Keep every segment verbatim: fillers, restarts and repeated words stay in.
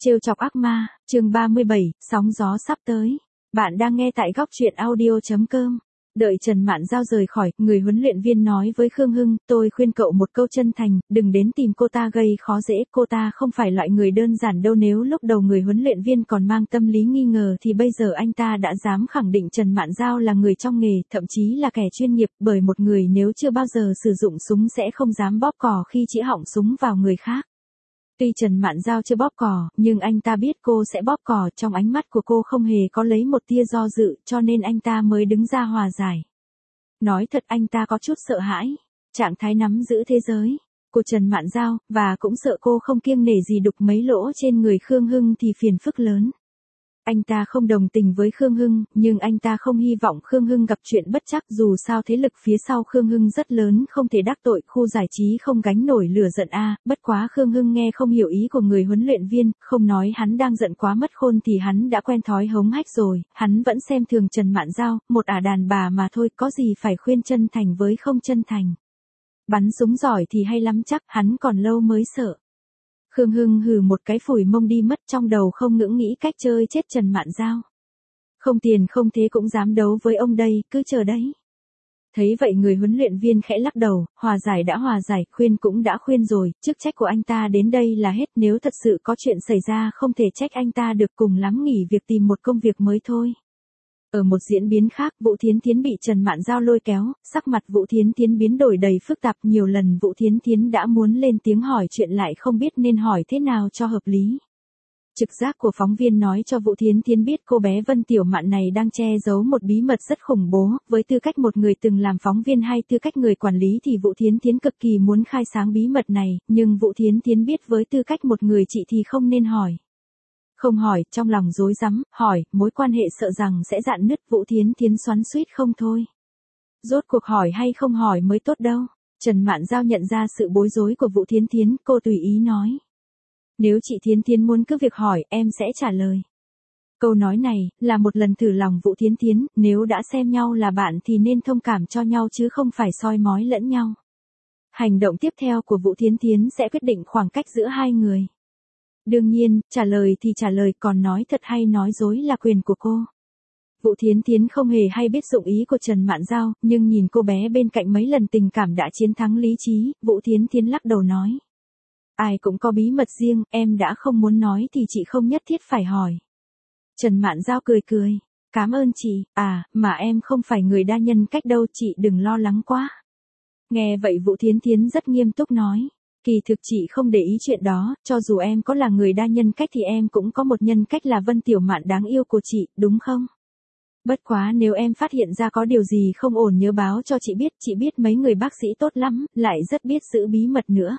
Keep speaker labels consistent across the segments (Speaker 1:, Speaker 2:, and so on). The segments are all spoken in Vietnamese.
Speaker 1: Trêu chọc ác ma, chương ba mươi bảy, sóng gió sắp tới. Bạn đang nghe tại góc truyện audio chấm com. Đợi Trần Mạn Giao rời khỏi, người huấn luyện viên nói với Khương Hưng, tôi khuyên cậu một câu chân thành, đừng đến tìm cô ta gây khó dễ, cô ta không phải loại người đơn giản đâu. Nếu lúc đầu người huấn luyện viên còn mang tâm lý nghi ngờ thì bây giờ anh ta đã dám khẳng định Trần Mạn Giao là người trong nghề, thậm chí là kẻ chuyên nghiệp, bởi một người nếu chưa bao giờ sử dụng súng sẽ không dám bóp cò khi chĩa họng súng vào người khác. Tuy Trần Mạn Giao chưa bóp cò, nhưng anh ta biết cô sẽ bóp cò, trong ánh mắt của cô không hề có lấy một tia do dự, cho nên anh ta mới đứng ra hòa giải. Nói thật anh ta có chút sợ hãi, trạng thái nắm giữ thế giới của Trần Mạn Giao, và cũng sợ cô không kiêng nể gì đục mấy lỗ trên người Khương Hưng thì phiền phức lớn. Anh ta không đồng tình với Khương Hưng, nhưng anh ta không hy vọng Khương Hưng gặp chuyện bất trắc, dù sao thế lực phía sau Khương Hưng rất lớn, không thể đắc tội, khu giải trí không gánh nổi lửa giận a. À, bất quá Khương Hưng nghe không hiểu ý của người huấn luyện viên, không nói hắn đang giận quá mất khôn thì hắn đã quen thói hống hách rồi, hắn vẫn xem thường Trần Mạn Giao, một ả đàn bà mà thôi, có gì phải khuyên chân thành với không chân thành. Bắn súng giỏi thì hay lắm chắc, hắn còn lâu mới sợ. Khương Hưng hừ một cái phủi mông đi mất, trong đầu không ngững nghĩ cách chơi chết Trần Mạn Giao. Không tiền không thế cũng dám đấu với ông đây, cứ chờ đấy. Thấy vậy người huấn luyện viên khẽ lắc đầu, hòa giải đã hòa giải, khuyên cũng đã khuyên rồi, chức trách của anh ta đến đây là hết, nếu thật sự có chuyện xảy ra không thể trách anh ta được, cùng lắm nghỉ việc tìm một công việc mới thôi. Ở một diễn biến khác, Vũ Thiến Thiến bị Trần Mạn Giao lôi kéo, sắc mặt Vũ Thiến Thiến biến đổi đầy phức tạp, nhiều lần Vũ Thiến Thiến đã muốn lên tiếng hỏi chuyện lại không biết nên hỏi thế nào cho hợp lý. Trực giác của phóng viên nói cho Vũ Thiến Thiến biết cô bé Vân Tiểu Mạn này đang che giấu một bí mật rất khủng bố, với tư cách một người từng làm phóng viên hay tư cách người quản lý thì Vũ Thiến Thiến cực kỳ muốn khai sáng bí mật này, nhưng Vũ Thiến Thiến biết với tư cách một người chị thì không nên hỏi. Không hỏi, trong lòng rối rắm, hỏi, mối quan hệ sợ rằng sẽ rạn nứt, Vũ Thiến Thiến xoắn xuýt không thôi. Rốt cuộc hỏi hay không hỏi mới tốt đâu. Trần Mạn Giao nhận ra sự bối rối của Vũ Thiến Thiến, cô tùy ý nói. Nếu chị Thiến Thiến muốn cứ việc hỏi, em sẽ trả lời. Câu nói này, là một lần thử lòng Vũ Thiến Thiến, nếu đã xem nhau là bạn thì nên thông cảm cho nhau chứ không phải soi mói lẫn nhau. Hành động tiếp theo của Vũ Thiến Thiến sẽ quyết định khoảng cách giữa hai người. Đương nhiên, trả lời thì trả lời, còn nói thật hay nói dối là quyền của cô. Vũ Thiến Thiến không hề hay biết dụng ý của Trần Mạn Giao, nhưng nhìn cô bé bên cạnh mấy lần tình cảm đã chiến thắng lý trí, Vũ Thiến Thiến lắc đầu nói. Ai cũng có bí mật riêng, em đã không muốn nói thì chị không nhất thiết phải hỏi. Trần Mạn Giao cười cười. Cảm ơn chị, à, mà em không phải người đa nhân cách đâu, chị đừng lo lắng quá. Nghe vậy Vũ Thiến Thiến rất nghiêm túc nói. Kỳ thực chị không để ý chuyện đó, cho dù em có là người đa nhân cách thì em cũng có một nhân cách là Vân Tiểu Mạn đáng yêu của chị, đúng không? Bất quá nếu em phát hiện ra có điều gì không ổn nhớ báo cho chị biết, chị biết mấy người bác sĩ tốt lắm, lại rất biết giữ bí mật nữa.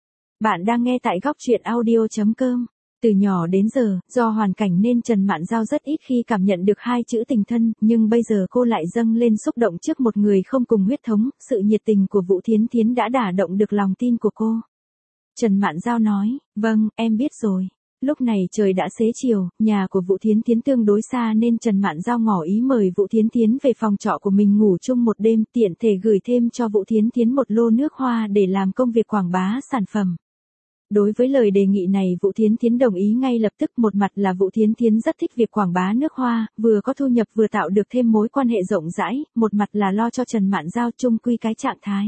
Speaker 1: Bạn đang nghe tại góc truyện audio chấm com. Từ nhỏ đến giờ, do hoàn cảnh nên Trần Mạn Giao rất ít khi cảm nhận được hai chữ tình thân, nhưng bây giờ cô lại dâng lên xúc động trước một người không cùng huyết thống, sự nhiệt tình của Vũ Thiến Thiến đã đả động được lòng tin của cô. Trần Mạn Giao nói, vâng, em biết rồi. Lúc này trời đã xế chiều, nhà của Vũ Thiến Thiến tương đối xa nên Trần Mạn Giao ngỏ ý mời Vũ Thiến Thiến về phòng trọ của mình ngủ chung một đêm, tiện thể gửi thêm cho Vũ Thiến Thiến một lô nước hoa để làm công việc quảng bá sản phẩm. Đối với lời đề nghị này Vũ Thiến Thiến đồng ý ngay lập tức, một mặt là Vũ Thiến Thiến rất thích việc quảng bá nước hoa, vừa có thu nhập vừa tạo được thêm mối quan hệ rộng rãi, một mặt là lo cho Trần Mạn Giao chung quy cái trạng thái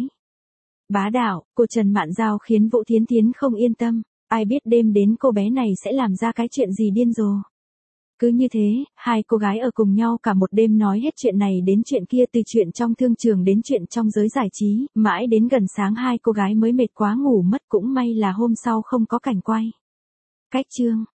Speaker 1: bá đạo của Trần Mạn Giao khiến Vũ Thiến Thiến không yên tâm, ai biết đêm đến cô bé này sẽ làm ra cái chuyện gì điên rồ. Cứ như thế, hai cô gái ở cùng nhau cả một đêm nói hết chuyện này đến chuyện kia, từ chuyện trong thương trường đến chuyện trong giới giải trí, mãi đến gần sáng hai cô gái mới mệt quá ngủ mất, cũng may là hôm sau không có cảnh quay. Cách chương